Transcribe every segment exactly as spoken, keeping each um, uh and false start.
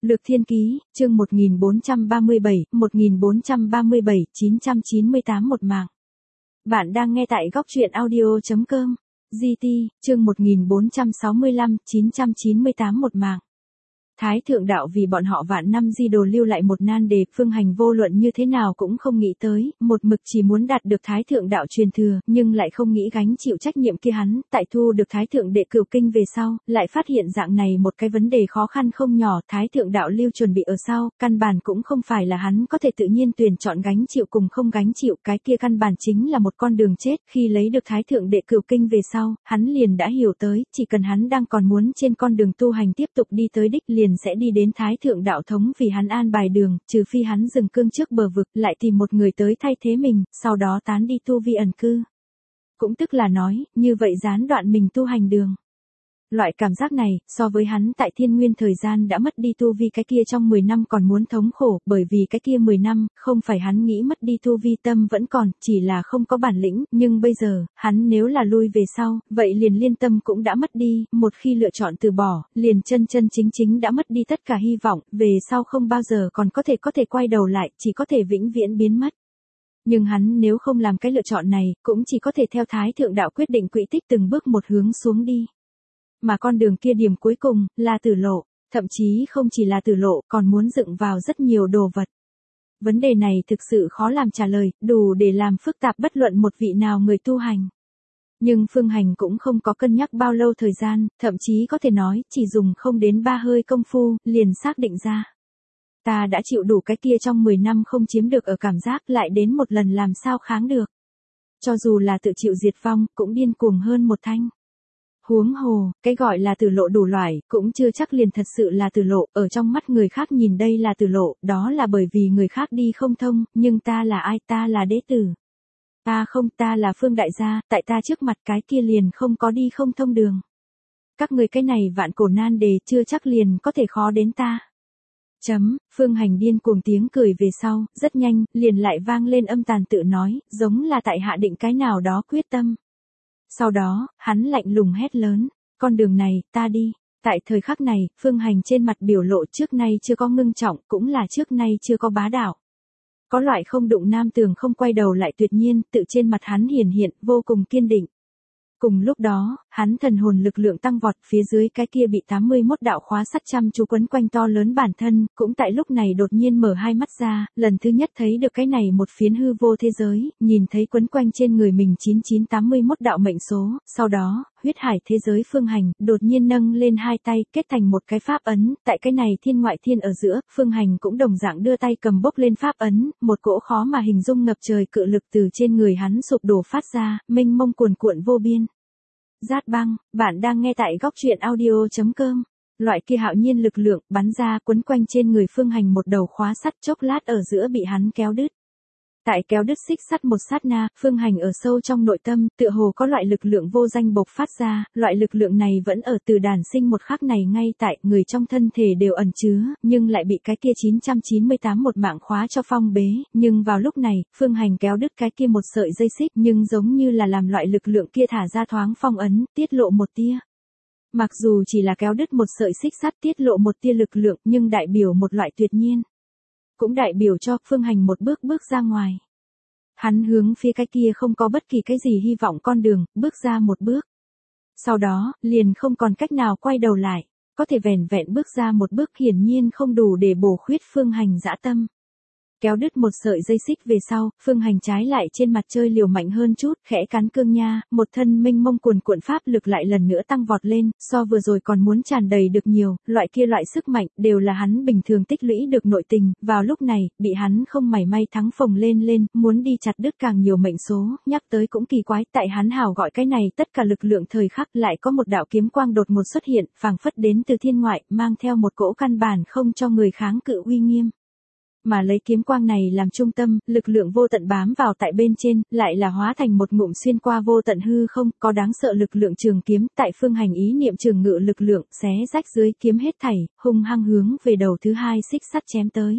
Lược Thiên Ký, chương một nghìn bốn trăm ba mươi bảy, một nghìn bốn trăm ba mươi bảy, chín trăm chín mươi tám một mạng. Bạn đang nghe tại góc truyện audio chấm com. giê tê, chương một nghìn bốn trăm sáu mươi lăm, chín trăm chín mươi tám một mạng. Thái thượng đạo vì bọn họ vạn năm di đồ lưu lại một nan đề, Phương Hành vô luận như thế nào cũng không nghĩ tới, một mực chỉ muốn đạt được thái thượng đạo truyền thừa, nhưng lại không nghĩ gánh chịu trách nhiệm kia hắn, tại thu được thái thượng đệ cửu kinh về sau, lại phát hiện dạng này một cái vấn đề khó khăn không nhỏ, thái thượng đạo lưu chuẩn bị ở sau, căn bản cũng không phải là hắn có thể tự nhiên tuyển chọn gánh chịu cùng không gánh chịu, cái kia căn bản chính là một con đường chết, khi lấy được thái thượng đệ cửu kinh về sau, hắn liền đã hiểu tới, chỉ cần hắn đang còn muốn trên con đường tu hành tiếp tục đi tới đích liền sẽ đi đến thái thượng đạo thống vì hắn an bài đường, trừ phi hắn dừng cương trước bờ vực, lại tìm một người tới thay thế mình, sau đó tán đi tu vi ẩn cư. Cũng tức là nói, như vậy gián đoạn mình tu hành đường. Loại cảm giác này, so với hắn tại thiên nguyên thời gian đã mất đi tu vi cái kia trong mười năm còn muốn thống khổ, bởi vì cái kia mười năm, không phải hắn nghĩ mất đi tu vi tâm vẫn còn, chỉ là không có bản lĩnh, nhưng bây giờ, hắn nếu là lui về sau, vậy liền liên tâm cũng đã mất đi, một khi lựa chọn từ bỏ, liền chân chân chính chính đã mất đi tất cả hy vọng, về sau không bao giờ còn có thể có thể quay đầu lại, chỉ có thể vĩnh viễn biến mất. Nhưng hắn nếu không làm cái lựa chọn này, cũng chỉ có thể theo thái thượng đạo quyết định quỹ tích từng bước một hướng xuống đi. Mà con đường kia điểm cuối cùng, là tử lộ, thậm chí không chỉ là tử lộ, còn muốn dựng vào rất nhiều đồ vật. Vấn đề này thực sự khó làm trả lời, đủ để làm phức tạp bất luận một vị nào người tu hành. Nhưng Phương Hành cũng không có cân nhắc bao lâu thời gian, thậm chí có thể nói, chỉ dùng không đến ba hơi công phu, liền xác định ra. Ta đã chịu đủ cái kia trong mười năm không chiếm được ở cảm giác lại đến một lần làm sao kháng được. Cho dù là tự chịu diệt vong, cũng điên cuồng hơn một thanh. Huống hồ, cái gọi là tử lộ đủ loại, cũng chưa chắc liền thật sự là tử lộ, ở trong mắt người khác nhìn đây là tử lộ, đó là bởi vì người khác đi không thông, nhưng ta là ai, ta là đế tử. Ta không, ta là Phương đại gia, tại ta trước mặt cái kia liền không có đi không thông đường. Các người cái này vạn cổ nan đề chưa chắc liền có thể khó đến ta. Chấm, Phương Hành điên cuồng tiếng cười về sau, rất nhanh, liền lại vang lên âm tàn tự nói, giống là tại hạ định cái nào đó quyết tâm. Sau đó, hắn lạnh lùng hét lớn, con đường này, ta đi. Tại thời khắc này, Phương Hành trên mặt biểu lộ trước nay chưa có ngưng trọng, cũng là trước nay chưa có bá đạo. Có loại không đụng nam tường không quay đầu lại tuyệt nhiên, tự trên mặt hắn hiển hiện, vô cùng kiên định. Cùng lúc đó, hắn thần hồn lực lượng tăng vọt, phía dưới cái kia bị tám mươi mốt đạo khóa sắt chăm chú quấn quanh to lớn bản thân, cũng tại lúc này đột nhiên mở hai mắt ra, lần thứ nhất thấy được cái này một phiến hư vô thế giới, nhìn thấy quấn quanh trên người mình chín chín tám mươi mốt đạo mệnh số, sau đó, huyết hải thế giới Phương Hành, đột nhiên nâng lên hai tay, kết thành một cái pháp ấn, tại cái này thiên ngoại thiên ở giữa, Phương Hành cũng đồng dạng đưa tay cầm bốc lên pháp ấn, một cỗ khó mà hình dung ngập trời cự lực từ trên người hắn sụp đổ phát ra, mênh mông cuồn cuộn vô biên. Rát băng, bạn đang nghe tại góc truyện audio chấm com. Loại kia hạo nhiên lực lượng bắn ra quấn quanh trên người Phương Hành một đầu khóa sắt, chốc lát ở giữa bị hắn kéo đứt. Tại kéo đứt xích sắt một sát na, Phương Hành ở sâu trong nội tâm, tựa hồ có loại lực lượng vô danh bộc phát ra, loại lực lượng này vẫn ở từ đản sinh một khắc này ngay tại người trong thân thể đều ẩn chứa, nhưng lại bị cái kia chín trăm chín mươi tám một mạng khóa cho phong bế, nhưng vào lúc này, Phương Hành kéo đứt cái kia một sợi dây xích, nhưng giống như là làm loại lực lượng kia thả ra thoáng phong ấn, tiết lộ một tia. Mặc dù chỉ là kéo đứt một sợi xích sắt tiết lộ một tia lực lượng, nhưng đại biểu một loại tuyệt nhiên. Cũng đại biểu cho Phương Hành một bước bước ra ngoài. Hắn hướng phía cái kia không có bất kỳ cái gì hy vọng con đường, bước ra một bước. Sau đó, liền không còn cách nào quay đầu lại, có thể vẻn vẹn bước ra một bước hiển nhiên không đủ để bổ khuyết Phương Hành dã tâm. Kéo đứt một sợi dây xích về sau, Phương Hành trái lại trên mặt chơi liều mạnh hơn chút, khẽ cắn cương nha, một thân mênh mông cuồn cuộn pháp lực lại lần nữa tăng vọt lên, so vừa rồi còn muốn tràn đầy được nhiều, loại kia loại sức mạnh, đều là hắn bình thường tích lũy được nội tình, vào lúc này, bị hắn không mảy may thắng phồng lên lên, muốn đi chặt đứt càng nhiều mệnh số, nhắc tới cũng kỳ quái, tại hắn hào gọi cái này tất cả lực lượng thời khắc lại có một đạo kiếm quang đột ngột xuất hiện, phảng phất đến từ thiên ngoại, mang theo một cỗ căn bản không cho người kháng cự uy nghiêm. Mà lấy kiếm quang này làm trung tâm, lực lượng vô tận bám vào tại bên trên, lại là hóa thành một ngụm xuyên qua vô tận hư không, có đáng sợ lực lượng trường kiếm, tại Phương Hành ý niệm trường ngự lực lượng, xé rách dưới kiếm hết thảy, hung hăng hướng về đầu thứ hai xích sắt chém tới.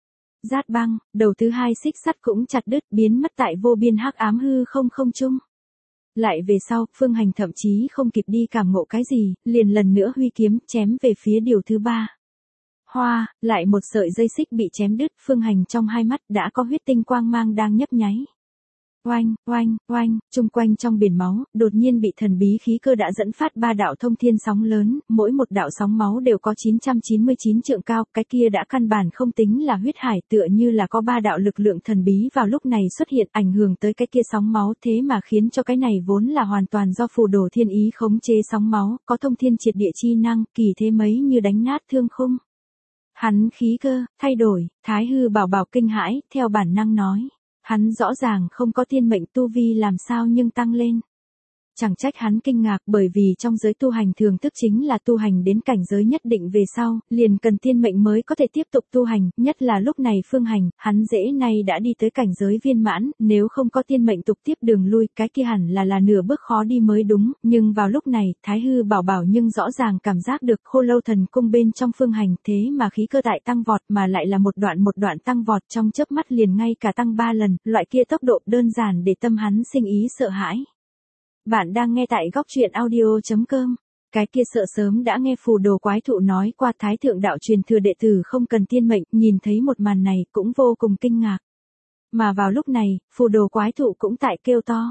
Rát băng, đầu thứ hai xích sắt cũng chặt đứt, biến mất tại vô biên hắc ám hư không không trung. Lại về sau, Phương Hành thậm chí không kịp đi cảm ngộ cái gì, liền lần nữa huy kiếm chém về phía điều thứ ba. Hoa, lại một sợi dây xích bị chém đứt, Phương Hành trong hai mắt đã có huyết tinh quang mang đang nhấp nháy. Oanh, oanh, oanh, chung quanh trong biển máu, đột nhiên bị thần bí khí cơ đã dẫn phát ba đạo thông thiên sóng lớn, mỗi một đạo sóng máu đều có chín trăm chín mươi chín trượng cao, cái kia đã căn bản không tính là huyết hải, tựa như là có ba đạo lực lượng thần bí vào lúc này xuất hiện ảnh hưởng tới cái kia sóng máu, thế mà khiến cho cái này vốn là hoàn toàn do phù đồ thiên ý khống chế sóng máu, có thông thiên triệt địa chi năng, kỳ thế mấy như đánh nát thương khung. Hắn khí cơ, thay đổi, Thái Hư Bảo Bảo kinh hãi, theo bản năng nói. Hắn rõ ràng không có tiên mệnh tu vi làm sao nhưng tăng lên. Chẳng trách hắn kinh ngạc bởi vì trong giới tu hành thường thức chính là tu hành đến cảnh giới nhất định về sau, liền cần tiên mệnh mới có thể tiếp tục tu hành, nhất là lúc này Phương Hành, hắn dễ nay đã đi tới cảnh giới viên mãn, nếu không có tiên mệnh tục tiếp đường lui, cái kia hẳn là là nửa bước khó đi mới đúng, nhưng vào lúc này, Thái Hư Bảo Bảo nhưng rõ ràng cảm giác được Khô Lâu Thần Cung bên trong Phương Hành, thế mà khí cơ tại tăng vọt mà lại là một đoạn một đoạn tăng vọt trong chớp mắt liền ngay cả tăng ba lần, loại kia tốc độ đơn giản để tâm hắn sinh ý sợ hãi. Bạn đang nghe tại góc truyện audio chấm com. Cái kia sợ sớm đã nghe phù đồ quái thụ nói qua Thái Thượng Đạo truyền thừa đệ tử không cần tiên mệnh, nhìn thấy một màn này cũng vô cùng kinh ngạc. Mà vào lúc này, phù đồ quái thụ cũng tại kêu to.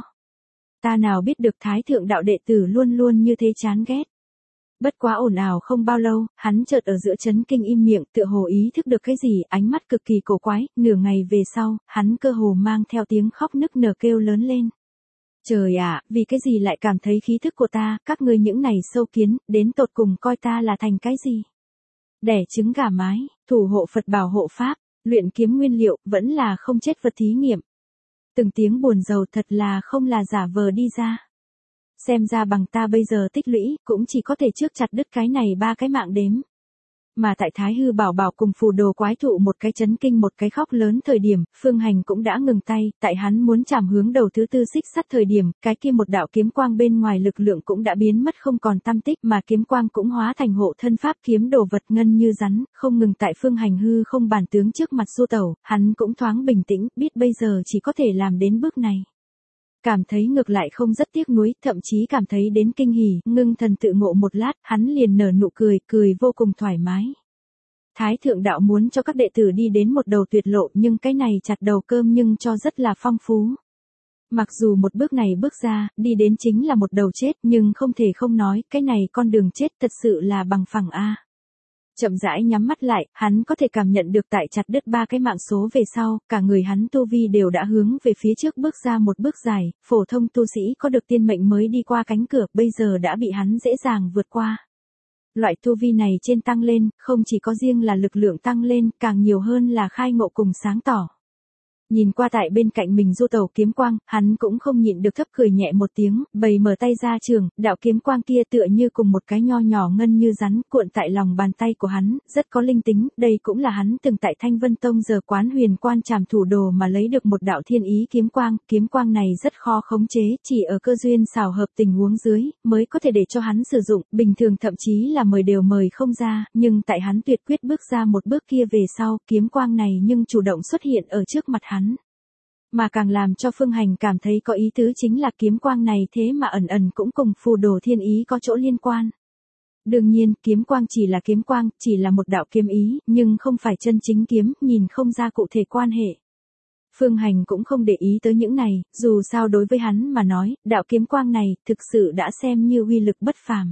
Ta nào biết được Thái Thượng Đạo đệ tử luôn luôn như thế chán ghét. Bất quá ồn ào không bao lâu, hắn chợt ở giữa chấn kinh im miệng, tựa hồ ý thức được cái gì, ánh mắt cực kỳ cổ quái, nửa ngày về sau, hắn cơ hồ mang theo tiếng khóc nức nở kêu lớn lên. Trời ạ, vì cái gì lại cảm thấy khí thức của ta, các ngươi những này sâu kiến, đến tột cùng coi ta là thành cái gì? Đẻ trứng gà mái, thủ hộ Phật bảo hộ Pháp, luyện kiếm nguyên liệu, vẫn là không chết vật thí nghiệm. Từng tiếng buồn rầu thật là không là giả vờ đi ra. Xem ra bằng ta bây giờ tích lũy, cũng chỉ có thể trước chặt đứt cái này ba cái mạng đếm. Mà tại Thái Hư Bảo Bảo cùng phù đồ quái thụ một cái chấn kinh một cái khóc lớn thời điểm, Phương Hành cũng đã ngừng tay, tại hắn muốn chạm hướng đầu thứ tư xích sắt thời điểm, cái kia một đạo kiếm quang bên ngoài lực lượng cũng đã biến mất không còn tăm tích, mà kiếm quang cũng hóa thành hộ thân pháp kiếm đồ vật ngân như rắn, không ngừng tại Phương Hành hư không bản tướng trước mặt du tẩu, hắn cũng thoáng bình tĩnh, biết bây giờ chỉ có thể làm đến bước này. Cảm thấy ngược lại không rất tiếc nuối, thậm chí cảm thấy đến kinh hỉ, ngưng thần tự ngộ một lát, hắn liền nở nụ cười, cười vô cùng thoải mái. Thái Thượng Đạo muốn cho các đệ tử đi đến một đầu tuyệt lộ, nhưng cái này chặt đầu cơm nhưng cho rất là phong phú. Mặc dù một bước này bước ra, đi đến chính là một đầu chết, nhưng không thể không nói, cái này con đường chết thật sự là bằng phẳng a. Chậm rãi nhắm mắt lại, hắn có thể cảm nhận được tại chặt đứt ba cái mạng số về sau, cả người hắn tu vi đều đã hướng về phía trước bước ra một bước dài, phổ thông tu sĩ có được tiên mệnh mới đi qua cánh cửa, bây giờ đã bị hắn dễ dàng vượt qua. Loại tu vi này trên tăng lên, không chỉ có riêng là lực lượng tăng lên, càng nhiều hơn là khai ngộ cùng sáng tỏ. Nhìn qua tại bên cạnh mình du tẩu kiếm quang, hắn cũng không nhịn được thấp cười nhẹ một tiếng, bày mở tay ra trường, đạo kiếm quang kia tựa như cùng một cái nho nhỏ ngân như rắn, cuộn tại lòng bàn tay của hắn, rất có linh tính, đây cũng là hắn từng tại Thanh Vân Tông giờ quán huyền quan trảm thủ đồ mà lấy được một đạo thiên ý kiếm quang, kiếm quang này rất khó khống chế, chỉ ở cơ duyên xảo hợp tình huống dưới, mới có thể để cho hắn sử dụng, bình thường thậm chí là mời đều mời không ra, nhưng tại hắn tuyệt quyết bước ra một bước kia về sau, kiếm quang này nhưng chủ động xuất hiện ở trước mặt hắn. Mà càng làm cho Phương Hành cảm thấy có ý tứ chính là kiếm quang này thế mà ẩn ẩn cũng cùng phù đồ thiên ý có chỗ liên quan. Đương nhiên, kiếm quang chỉ là kiếm quang, chỉ là một đạo kiếm ý, nhưng không phải chân chính kiếm, nhìn không ra cụ thể quan hệ. Phương Hành cũng không để ý tới những này, dù sao đối với hắn mà nói, đạo kiếm quang này, thực sự đã xem như uy lực bất phàm.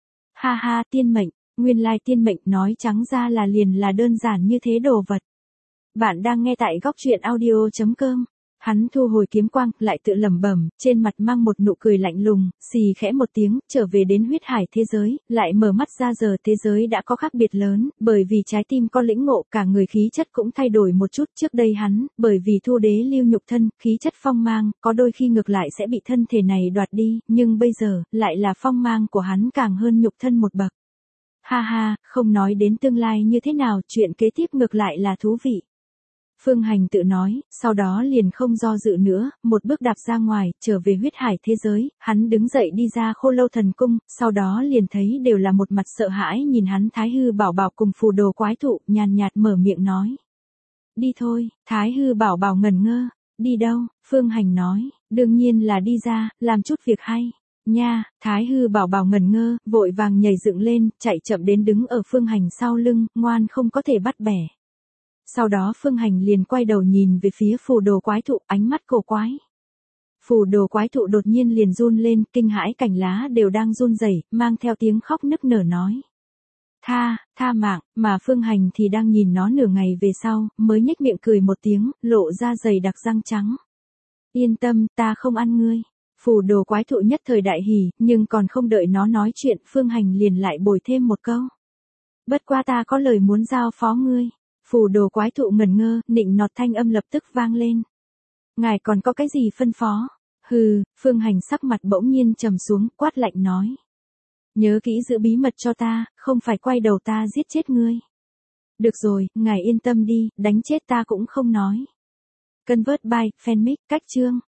Ha ha, tiên mệnh, nguyên lai tiên mệnh nói trắng ra là liền là đơn giản như thế đồ vật. Bạn đang nghe tại góc truyện audio chấm com. Hắn thu hồi kiếm quang, lại tự lẩm bẩm, trên mặt mang một nụ cười lạnh lùng, xì khẽ một tiếng, trở về đến huyết hải thế giới, lại mở mắt ra giờ thế giới đã có khác biệt lớn, bởi vì trái tim có lĩnh ngộ, cả người khí chất cũng thay đổi một chút, trước đây hắn, bởi vì thu đế lưu nhục thân, khí chất phong mang, có đôi khi ngược lại sẽ bị thân thể này đoạt đi, nhưng bây giờ, lại là phong mang của hắn càng hơn nhục thân một bậc. Ha ha, không nói đến tương lai như thế nào, chuyện kế tiếp ngược lại là thú vị. Phương Hành tự nói, sau đó liền không do dự nữa, một bước đạp ra ngoài, trở về huyết hải thế giới, hắn đứng dậy đi ra Khô Lâu Thần Cung, sau đó liền thấy đều là một mặt sợ hãi nhìn hắn. Thái Hư Bảo Bảo cùng phù đồ quái thụ, nhàn nhạt mở miệng nói. Đi thôi, Thái Hư Bảo Bảo ngẩn ngơ, đi đâu, Phương Hành nói, đương nhiên là đi ra, làm chút việc hay. Nha, Thái Hư bảo bảo ngẩn ngơ, vội vàng nhảy dựng lên, chạy chậm đến đứng ở Phương Hành sau lưng, ngoan không có thể bắt bẻ. Sau đó Phương Hành liền quay đầu nhìn về phía phù đồ quái thụ, ánh mắt cổ quái. Phù đồ quái thụ đột nhiên liền run lên, kinh hãi cành lá đều đang run rẩy, mang theo tiếng khóc nức nở nói. Tha, tha mạng, mà Phương Hành thì đang nhìn nó nửa ngày về sau, mới nhếch miệng cười một tiếng, lộ ra dày đặc răng trắng. Yên tâm, ta không ăn ngươi. Phù đồ quái thụ nhất thời đại hỉ, nhưng còn không đợi nó nói chuyện, Phương Hành liền lại bồi thêm một câu. Bất qua ta có lời muốn giao phó ngươi. Phù đồ quái thụ ngẩn ngơ, nịnh nọt thanh âm lập tức vang lên. Ngài còn có cái gì phân phó? Hừ, Phương Hành sắc mặt bỗng nhiên trầm xuống, quát lạnh nói. Nhớ kỹ giữ bí mật cho ta, không phải quay đầu ta giết chết ngươi. Được rồi, ngài yên tâm đi, đánh chết ta cũng không nói. Convert by, fanmic, cách chương.